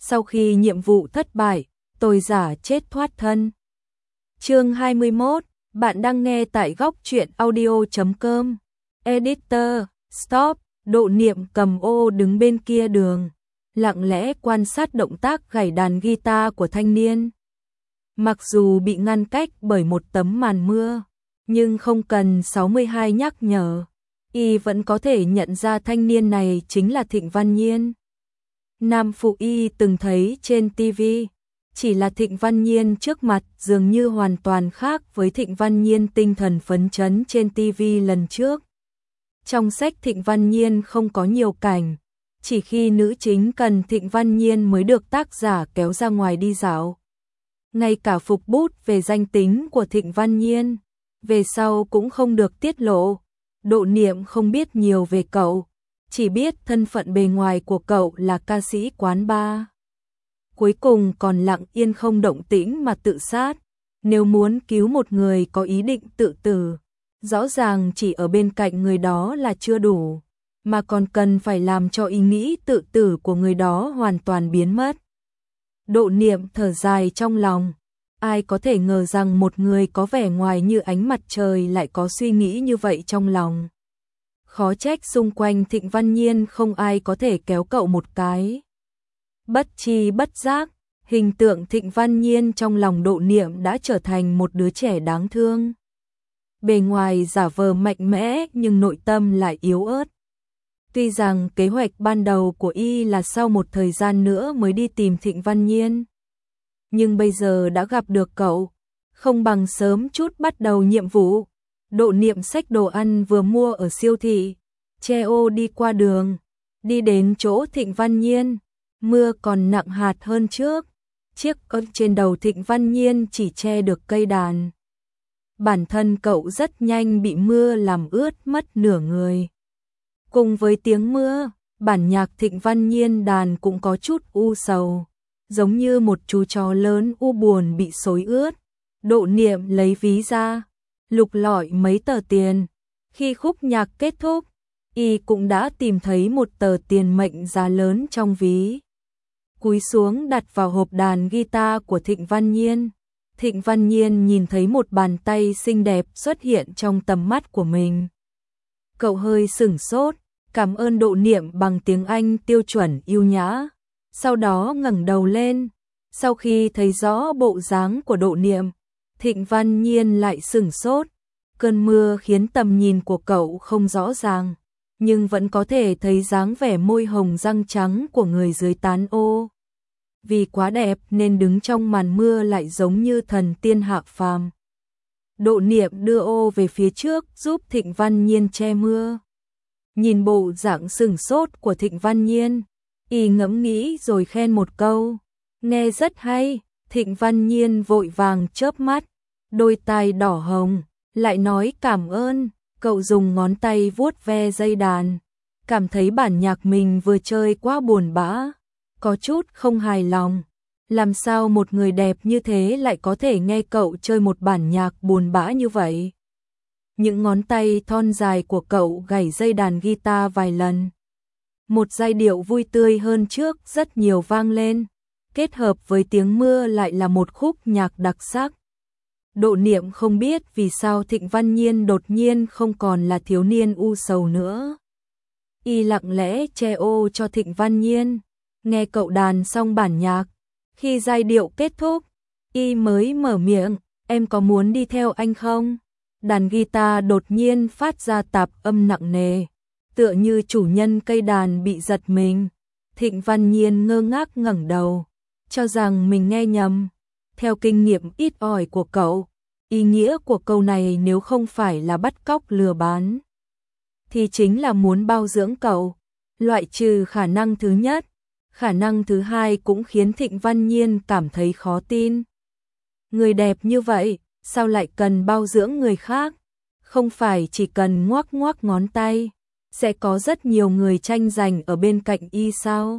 Sau khi nhiệm vụ thất bại, tôi giả chết thoát thân. Chương 21, bạn đang nghe tại góc truyện audio.com. Editor, stop, Độ Niệm cầm ô đứng bên kia đường, lặng lẽ quan sát động tác gảy đàn guitar của thanh niên. Mặc dù bị ngăn cách bởi một tấm màn mưa, nhưng không cần 62 nhắc nhở, y vẫn có thể nhận ra thanh niên này chính là Thịnh Văn Nhiên. Nam phụ y từng thấy trên TV, chỉ là Thịnh Văn Nhiên trước mặt dường như hoàn toàn khác với Thịnh Văn Nhiên tinh thần phấn chấn trên TV lần trước. Trong sách Thịnh Văn Nhiên không có nhiều cảnh, chỉ khi nữ chính cần Thịnh Văn Nhiên mới được tác giả kéo ra ngoài đi dạo. Ngay cả phục bút về danh tính của Thịnh Văn Nhiên, về sau cũng không được tiết lộ. Độ Niệm không biết nhiều về cậu, chỉ biết thân phận bề ngoài của cậu là ca sĩ quán bar. Cuối cùng còn lặng yên không động tĩnh mà tự sát. Nếu muốn cứu một người có ý định tự tử, rõ ràng chỉ ở bên cạnh người đó là chưa đủ, mà còn cần phải làm cho ý nghĩ tự tử của người đó hoàn toàn biến mất. Độ Niệm thở dài trong lòng. Ai có thể ngờ rằng một người có vẻ ngoài như ánh mặt trời lại có suy nghĩ như vậy trong lòng. Khó trách xung quanh Thịnh Văn Nhiên không ai có thể kéo cậu một cái. Bất tri bất giác, hình tượng Thịnh Văn Nhiên trong lòng Độ Niệm đã trở thành một đứa trẻ đáng thương. Bề ngoài giả vờ mạnh mẽ nhưng nội tâm lại yếu ớt. Tuy rằng kế hoạch ban đầu của y là sau một thời gian nữa mới đi tìm Thịnh Văn Nhiên, nhưng bây giờ đã gặp được cậu, không bằng sớm chút bắt đầu nhiệm vụ. Độ Niệm xách đồ ăn vừa mua ở siêu thị, che ô đi qua đường, đi đến chỗ Thịnh Văn Nhiên. Mưa còn nặng hạt hơn trước, chiếc ớt trên đầu Thịnh Văn Nhiên chỉ che được cây đàn. Bản thân cậu rất nhanh bị mưa làm ướt mất nửa người. Cùng với tiếng mưa, bản nhạc Thịnh Văn Nhiên đàn cũng có chút u sầu, giống như một chú chó lớn u buồn bị xối ướt. Độ Niệm lấy ví ra, lục lọi mấy tờ tiền. Khi khúc nhạc kết thúc, y cũng đã tìm thấy một tờ tiền mệnh giá lớn trong ví. Cúi xuống đặt vào hộp đàn guitar của Thịnh Văn Nhiên. Thịnh Văn Nhiên nhìn thấy một bàn tay xinh đẹp xuất hiện trong tầm mắt của mình. Cậu hơi sửng sốt, cảm ơn Độ Niệm bằng tiếng Anh tiêu chuẩn yêu nhã. Sau đó ngẩng đầu lên. Sau khi thấy rõ bộ dáng của Độ Niệm, Thịnh Văn Nhiên lại sửng sốt. Cơn mưa khiến tầm nhìn của cậu không rõ ràng, nhưng vẫn có thể thấy dáng vẻ môi hồng răng trắng của người dưới tán ô. Vì quá đẹp nên đứng trong màn mưa lại giống như thần tiên hạ phàm. Độ Niệm đưa ô về phía trước giúp Thịnh Văn Nhiên che mưa. Nhìn bộ dạng sửng sốt của Thịnh Văn Nhiên, y ngẫm nghĩ rồi khen một câu. Nghe rất hay. Thịnh Văn Nhiên vội vàng chớp mắt, đôi tai đỏ hồng, lại nói cảm ơn. Cậu dùng ngón tay vuốt ve dây đàn, cảm thấy bản nhạc mình vừa chơi quá buồn bã, có chút không hài lòng. Làm sao một người đẹp như thế lại có thể nghe cậu chơi một bản nhạc buồn bã như vậy? Những ngón tay thon dài của cậu gảy dây đàn guitar vài lần. Một giai điệu vui tươi hơn trước rất nhiều vang lên, kết hợp với tiếng mưa lại là một khúc nhạc đặc sắc. Độ Niệm không biết vì sao Thịnh Văn Nhiên đột nhiên không còn là thiếu niên u sầu nữa. Y lặng lẽ che ô cho Thịnh Văn Nhiên, nghe cậu đàn xong bản nhạc. Khi giai điệu kết thúc, y mới mở miệng, em có muốn đi theo anh không? Đàn guitar đột nhiên phát ra tạp âm nặng nề, tựa như chủ nhân cây đàn bị giật mình. Thịnh Văn Nhiên ngơ ngác ngẩng đầu, cho rằng mình nghe nhầm. Theo kinh nghiệm ít ỏi của cậu, ý nghĩa của câu này nếu không phải là bắt cóc lừa bán, thì chính là muốn bao dưỡng cậu. Loại trừ khả năng thứ nhất, khả năng thứ hai cũng khiến Thịnh Văn Nhiên cảm thấy khó tin. Người đẹp như vậy, sao lại cần bao dưỡng người khác? Không phải chỉ cần ngoắc ngoắc ngón tay, sẽ có rất nhiều người tranh giành ở bên cạnh y sao?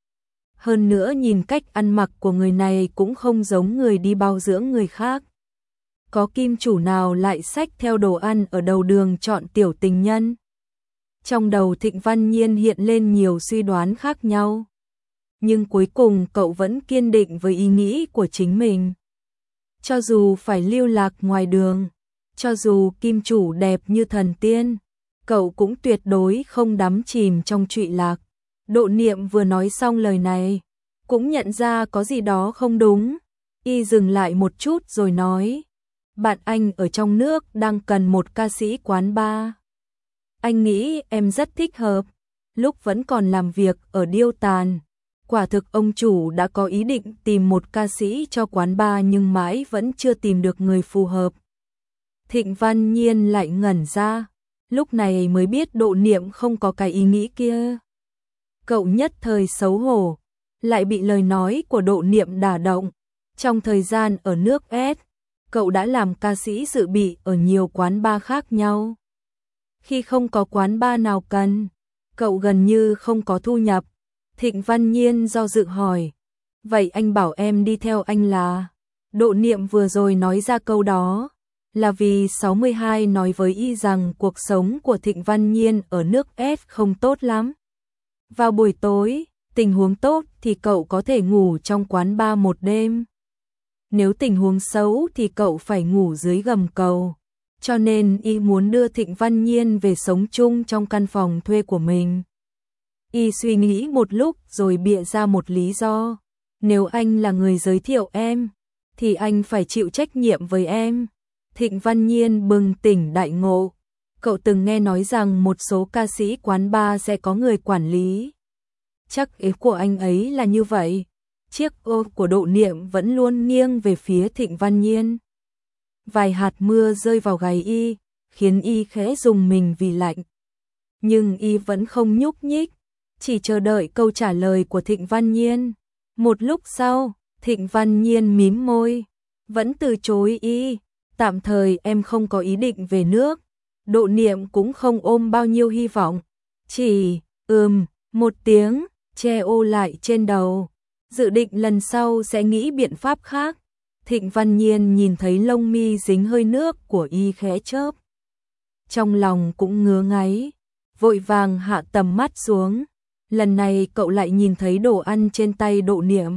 Hơn nữa nhìn cách ăn mặc của người này cũng không giống người đi bao dưỡng người khác. Có kim chủ nào lại xách theo đồ ăn ở đầu đường chọn tiểu tình nhân? Trong đầu Thịnh Văn Nhiên hiện lên nhiều suy đoán khác nhau. nhưng cuối cùng cậu vẫn kiên định với ý nghĩ của chính mình. Cho dù phải lưu lạc ngoài đường, cho dù kim chủ đẹp như thần tiên, cậu cũng tuyệt đối không đắm chìm trong trụy lạc. Độ Niệm vừa nói xong lời này, cũng nhận ra có gì đó không đúng. Y dừng lại một chút rồi nói, bạn anh ở trong nước đang cần một ca sĩ quán bar. Anh nghĩ em rất thích hợp. Lúc vẫn còn làm việc ở Điêu Tàn, quả thực ông chủ đã có ý định tìm một ca sĩ cho quán bar nhưng mãi vẫn chưa tìm được người phù hợp. Thịnh Văn Nhiên lại ngẩn ra, lúc này mới biết Độ Niệm không có cái ý nghĩ kia. Cậu nhất thời xấu hổ, lại bị lời nói của Độ Niệm đả động. Trong thời gian ở nước S, cậu đã làm ca sĩ dự bị ở nhiều quán bar khác nhau. Khi không có quán bar nào cần, cậu gần như không có thu nhập. Thịnh Văn Nhiên do dự hỏi, vậy anh bảo em đi theo anh là? Độ Niệm vừa rồi nói ra câu đó là vì 62 nói với y rằng cuộc sống của Thịnh Văn Nhiên ở nước S không tốt lắm. Vào buổi tối, tình huống tốt thì cậu có thể ngủ trong quán bar một đêm. Nếu tình huống xấu thì cậu phải ngủ dưới gầm cầu. Cho nên y muốn đưa Thịnh Văn Nhiên về sống chung trong căn phòng thuê của mình. Y suy nghĩ một lúc rồi bịa ra một lý do. Nếu anh là người giới thiệu em, thì anh phải chịu trách nhiệm với em. Thịnh Văn Nhiên bừng tỉnh đại ngộ. Cậu từng nghe nói rằng một số ca sĩ quán bar sẽ có người quản lý. Chắc ý của anh ấy là như vậy. Chiếc ô của Độ Niệm vẫn luôn nghiêng về phía Thịnh Văn Nhiên. Vài hạt mưa rơi vào gáy y, khiến y khẽ rùng mình vì lạnh. Nhưng y vẫn không nhúc nhích, chỉ chờ đợi câu trả lời của Thịnh Văn Nhiên. Một lúc sau, Thịnh Văn Nhiên mím môi, vẫn từ chối y. Tạm thời em không có ý định về nước. Độ Niệm cũng không ôm bao nhiêu hy vọng, chỉ một tiếng, che ô lại trên đầu. Dự định lần sau sẽ nghĩ biện pháp khác. Thịnh Văn Nhiên nhìn thấy lông mi dính hơi nước của y khẽ chớp. Trong lòng cũng ngứa ngáy, vội vàng hạ tầm mắt xuống. Lần này cậu lại nhìn thấy đồ ăn trên tay Độ Niệm.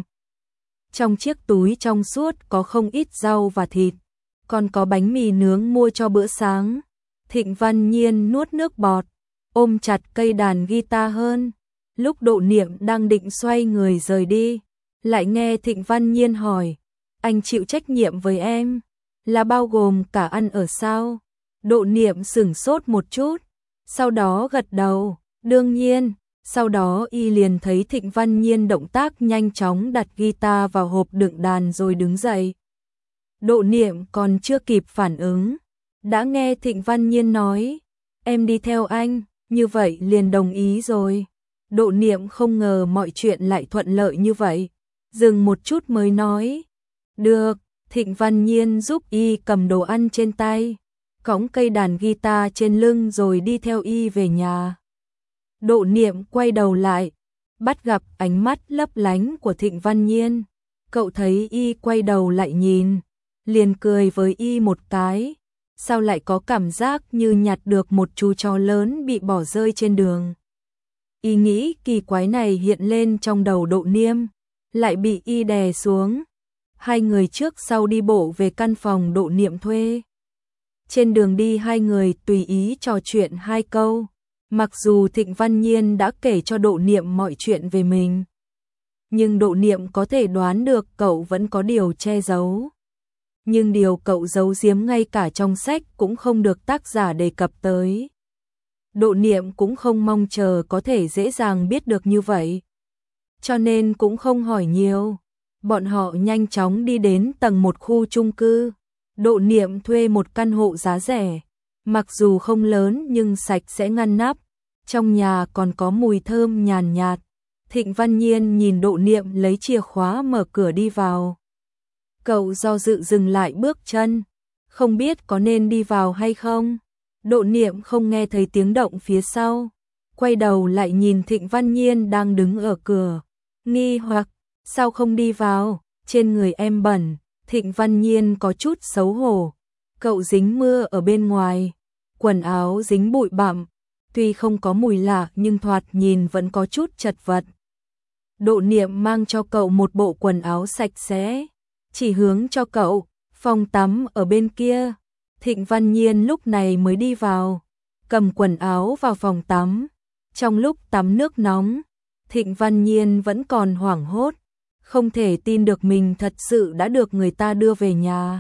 Trong chiếc túi trong suốt có không ít rau và thịt, còn có bánh mì nướng mua cho bữa sáng. Thịnh Văn Nhiên nuốt nước bọt, ôm chặt cây đàn guitar hơn. Lúc Độ Niệm đang định xoay người rời đi, lại nghe Thịnh Văn Nhiên hỏi, anh chịu trách nhiệm với em, là bao gồm cả ăn ở sao? Độ Niệm sửng sốt một chút, sau đó gật đầu, đương nhiên. Sau đó y liền thấy Thịnh Văn Nhiên động tác nhanh chóng đặt guitar vào hộp đựng đàn rồi đứng dậy. Độ Niệm còn chưa kịp phản ứng, đã nghe Thịnh Văn Nhiên nói, em đi theo anh, như vậy liền đồng ý rồi. Độ Niệm không ngờ mọi chuyện lại thuận lợi như vậy, dừng một chút mới nói, được. Thịnh Văn Nhiên giúp y cầm đồ ăn trên tay, cõng cây đàn guitar trên lưng rồi đi theo y về nhà. Độ Niệm quay đầu lại, bắt gặp ánh mắt lấp lánh của Thịnh Văn Nhiên. Cậu thấy y quay đầu lại nhìn, liền cười với y một cái. Sao lại có cảm giác như nhặt được một chú chó lớn bị bỏ rơi trên đường. Ý nghĩ kỳ quái này hiện lên trong đầu Độ Niệm, lại bị y đè xuống. Hai người trước sau đi bộ về căn phòng Độ Niệm thuê. Trên đường đi hai người tùy ý trò chuyện hai câu. Mặc dù Thịnh Văn Nhiên đã kể cho Độ Niệm mọi chuyện về mình, nhưng Độ Niệm có thể đoán được cậu vẫn có điều che giấu. Nhưng điều cậu giấu giếm ngay cả trong sách cũng không được tác giả đề cập tới. Độ Niệm cũng không mong chờ có thể dễ dàng biết được như vậy, cho nên cũng không hỏi nhiều. Bọn họ nhanh chóng đi đến tầng 1 khu chung cư. Độ Niệm thuê một căn hộ giá rẻ, mặc dù không lớn nhưng sạch sẽ ngăn nắp. Trong nhà còn có mùi thơm nhàn nhạt. Thịnh Văn Nhiên nhìn Độ Niệm lấy chìa khóa mở cửa đi vào. Cậu do dự dừng lại bước chân, không biết có nên đi vào hay không. Độ Niệm không nghe thấy tiếng động phía sau, quay đầu lại nhìn Thịnh Văn Nhiên đang đứng ở cửa, nghi hoặc, sao không đi vào, trên người em bẩn. Thịnh Văn Nhiên có chút xấu hổ, cậu dính mưa ở bên ngoài, quần áo dính bụi bặm, tuy không có mùi lạ nhưng thoạt nhìn vẫn có chút chật vật. Độ Niệm mang cho cậu một bộ quần áo sạch sẽ, chỉ hướng cho cậu, phòng tắm ở bên kia. Thịnh Văn Nhiên lúc này mới đi vào, cầm quần áo vào phòng tắm. Trong lúc tắm nước nóng, Thịnh Văn Nhiên vẫn còn hoảng hốt, không thể tin được mình thật sự đã được người ta đưa về nhà.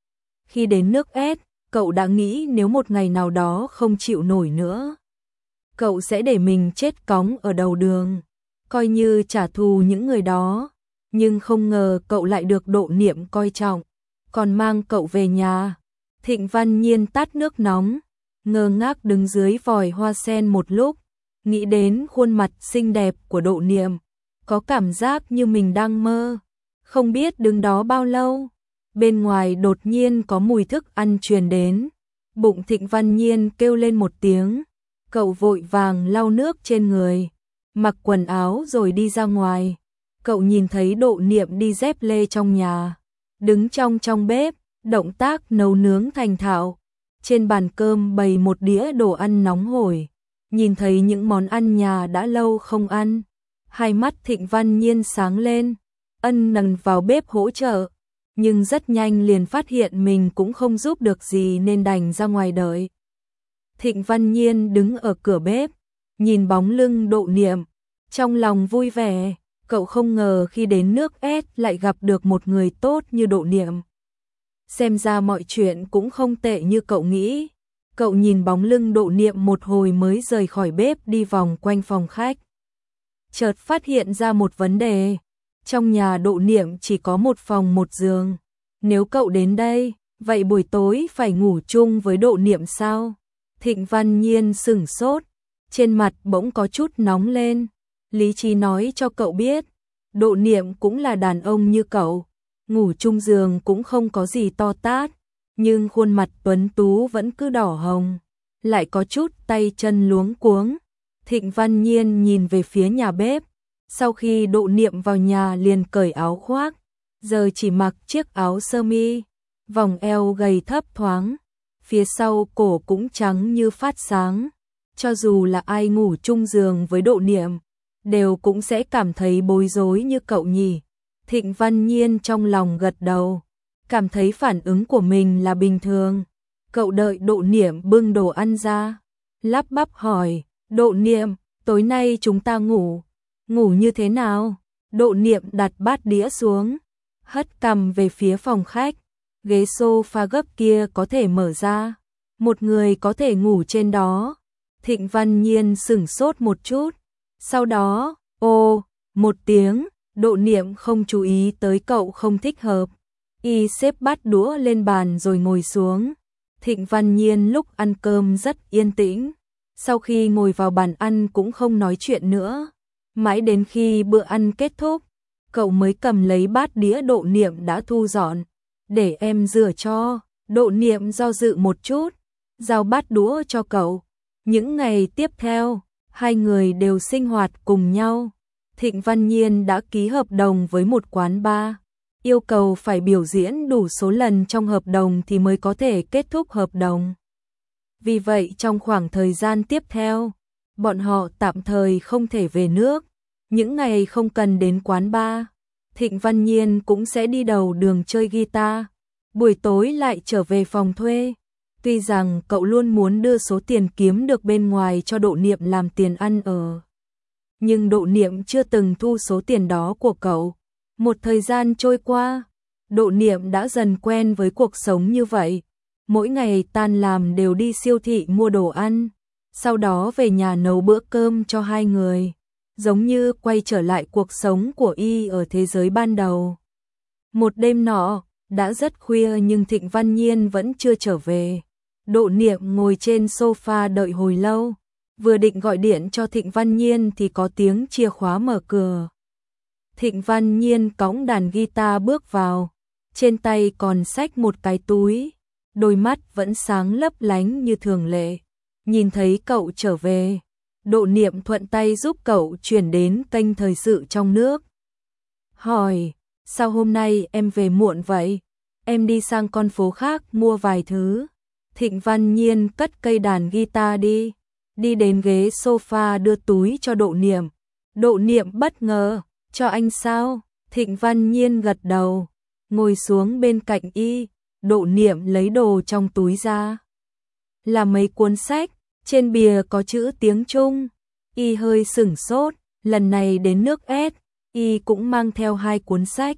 Khi đến nước ép, cậu đã nghĩ nếu một ngày nào đó không chịu nổi nữa, cậu sẽ để mình chết cóng ở đầu đường, coi như trả thù những người đó. Nhưng không ngờ cậu lại được Độ Niệm coi trọng, còn mang cậu về nhà. Thịnh Văn Nhiên tắt nước nóng, ngơ ngác đứng dưới vòi hoa sen một lúc, nghĩ đến khuôn mặt xinh đẹp của Độ Niệm, có cảm giác như mình đang mơ. Không biết đứng đó bao lâu, bên ngoài đột nhiên có mùi thức ăn truyền đến. Bụng Thịnh Văn Nhiên kêu lên một tiếng, cậu vội vàng lau nước trên người, mặc quần áo rồi đi ra ngoài. Cậu nhìn thấy Độ Niệm đi dép lê trong nhà, đứng trong bếp, động tác nấu nướng thành thạo. Trên bàn cơm bày một đĩa đồ ăn nóng hổi, nhìn thấy những món ăn nhà đã lâu không ăn, hai mắt Thịnh Văn Nhiên sáng lên, ân nần vào bếp hỗ trợ, nhưng rất nhanh liền phát hiện mình cũng không giúp được gì nên đành ra ngoài đợi. Thịnh Văn Nhiên đứng ở cửa bếp, nhìn bóng lưng Độ Niệm, trong lòng vui vẻ. Cậu không ngờ khi đến nước ép lại gặp được một người tốt như Độ Niệm. Xem ra mọi chuyện cũng không tệ như cậu nghĩ. Cậu nhìn bóng lưng Độ Niệm một hồi mới rời khỏi bếp đi vòng quanh phòng khách. Chợt phát hiện ra một vấn đề. Trong nhà Độ Niệm chỉ có một phòng một giường. Nếu cậu đến đây, vậy buổi tối phải ngủ chung với Độ Niệm sao? Thịnh Văn Nhiên sửng sốt, trên mặt bỗng có chút nóng lên. Lý trí nói cho cậu biết, Độ Niệm cũng là đàn ông như cậu, ngủ chung giường cũng không có gì to tát, nhưng khuôn mặt tuấn tú vẫn cứ đỏ hồng, lại có chút tay chân luống cuống. Thịnh Văn Nhiên nhìn về phía nhà bếp, sau khi Độ Niệm vào nhà liền cởi áo khoác, giờ chỉ mặc chiếc áo sơ mi, vòng eo gầy thấp thoáng, phía sau cổ cũng trắng như phát sáng. Cho dù là ai ngủ chung giường với Độ Niệm, đều cũng sẽ cảm thấy bối rối như cậu nhỉ. Thịnh Văn Nhiên trong lòng gật đầu, cảm thấy phản ứng của mình là bình thường. Cậu đợi Độ Niệm bưng đồ ăn ra, lắp bắp hỏi, Độ Niệm, tối nay chúng ta ngủ như thế nào? Độ Niệm đặt bát đĩa xuống, hất cằm về phía phòng khách, ghế sofa gấp kia có thể mở ra, một người có thể ngủ trên đó. Thịnh Văn Nhiên sửng sốt một chút, sau đó, một tiếng. Độ Niệm không chú ý tới cậu không thích hợp, y xếp bát đũa lên bàn rồi ngồi xuống. Thịnh Văn Nhiên lúc ăn cơm rất yên tĩnh, sau khi ngồi vào bàn ăn cũng không nói chuyện nữa, mãi đến khi bữa ăn kết thúc, cậu mới cầm lấy bát đĩa Độ Niệm đã thu dọn, để em rửa cho. Độ Niệm do dự một chút, giao bát đũa cho cậu. Những ngày tiếp theo, hai người đều sinh hoạt cùng nhau. Thịnh Văn Nhiên đã ký hợp đồng với một quán bar, yêu cầu phải biểu diễn đủ số lần trong hợp đồng thì mới có thể kết thúc hợp đồng. Vì vậy trong khoảng thời gian tiếp theo, bọn họ tạm thời không thể về nước. Những ngày không cần đến quán bar, Thịnh Văn Nhiên cũng sẽ đi đầu đường chơi guitar, buổi tối lại trở về phòng thuê. Tuy rằng cậu luôn muốn đưa số tiền kiếm được bên ngoài cho Độ Niệm làm tiền ăn ở, nhưng Độ Niệm chưa từng thu số tiền đó của cậu. Một thời gian trôi qua, Độ Niệm đã dần quen với cuộc sống như vậy. Mỗi ngày tan làm đều đi siêu thị mua đồ ăn, sau đó về nhà nấu bữa cơm cho hai người, giống như quay trở lại cuộc sống của y ở thế giới ban đầu. Một đêm nọ, đã rất khuya nhưng Thịnh Văn Nhiên vẫn chưa trở về. Độ Niệm ngồi trên sofa đợi hồi lâu, vừa định gọi điện cho Thịnh Văn Nhiên thì có tiếng chìa khóa mở cửa. Thịnh Văn Nhiên cõng đàn guitar bước vào, trên tay còn xách một cái túi, đôi mắt vẫn sáng lấp lánh như thường lệ. Nhìn thấy cậu trở về, Độ Niệm thuận tay giúp cậu chuyển đến kênh thời sự trong nước. Hỏi, sao hôm nay em về muộn vậy? Em đi sang con phố khác mua vài thứ. Thịnh Văn Nhiên cất cây đàn guitar đi đến ghế sofa đưa túi cho Độ Niệm. Độ Niệm bất ngờ, Cho anh sao? Thịnh Văn Nhiên gật đầu, ngồi xuống bên cạnh y, Độ Niệm lấy đồ trong túi ra. Là mấy cuốn sách, trên bìa có chữ tiếng Trung. Y hơi sửng sốt, lần này đến nước S, y cũng mang theo 2 cuốn sách.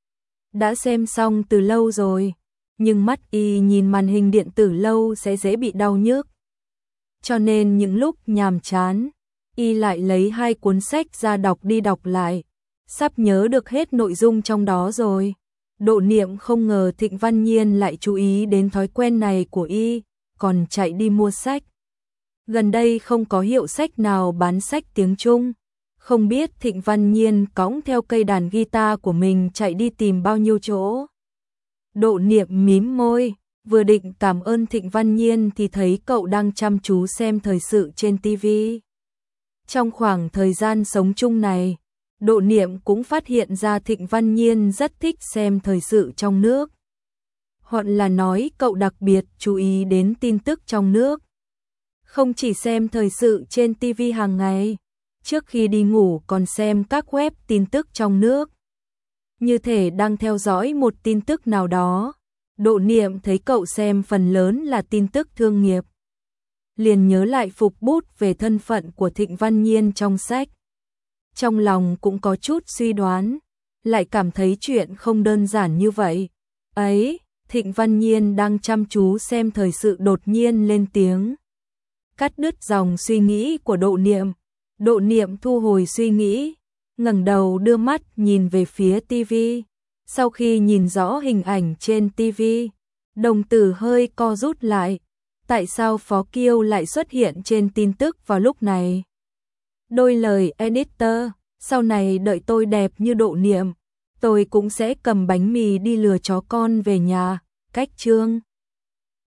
Đã xem xong từ lâu rồi, nhưng mắt y nhìn màn hình điện tử lâu sẽ dễ bị đau nhức. Cho nên những lúc nhàm chán, y lại lấy 2 cuốn sách ra đọc đi đọc lại, sắp nhớ được hết nội dung trong đó rồi. Độ Niệm không ngờ Thịnh Văn Nhiên lại chú ý đến thói quen này của y, còn chạy đi mua sách. Gần đây không có hiệu sách nào bán sách tiếng Trung, không biết Thịnh Văn Nhiên cõng theo cây đàn guitar của mình chạy đi tìm bao nhiêu chỗ. Độ Niệm mím môi, vừa định cảm ơn Thịnh Văn Nhiên thì thấy cậu đang chăm chú xem thời sự trên TV. Trong khoảng thời gian sống chung này, Độ Niệm cũng phát hiện ra Thịnh Văn Nhiên rất thích xem thời sự trong nước. Hoặc là nói cậu đặc biệt chú ý đến tin tức trong nước. Không chỉ xem thời sự trên TV hàng ngày, trước khi đi ngủ còn xem các web tin tức trong nước. Như thể đang theo dõi một tin tức nào đó, Độ Niệm thấy cậu xem phần lớn là tin tức thương nghiệp. Liền nhớ lại phục bút về thân phận của Thịnh Văn Nhiên trong sách. Trong lòng cũng có chút suy đoán, lại cảm thấy chuyện không đơn giản như vậy. Ấy, Thịnh Văn Nhiên đang chăm chú xem thời sự đột nhiên lên tiếng, cắt đứt dòng suy nghĩ của Độ Niệm. Độ Niệm thu hồi suy nghĩ, ngẩng đầu đưa mắt nhìn về phía TV. Sau khi nhìn rõ hình ảnh trên TV, đồng tử hơi co rút lại. Tại sao Phó Kiêu lại xuất hiện trên tin tức vào lúc này? Đôi lời editor, sau này đợi tôi đẹp như Độ Niệm, tôi cũng sẽ cầm bánh mì đi lừa chó con về nhà. Cách chương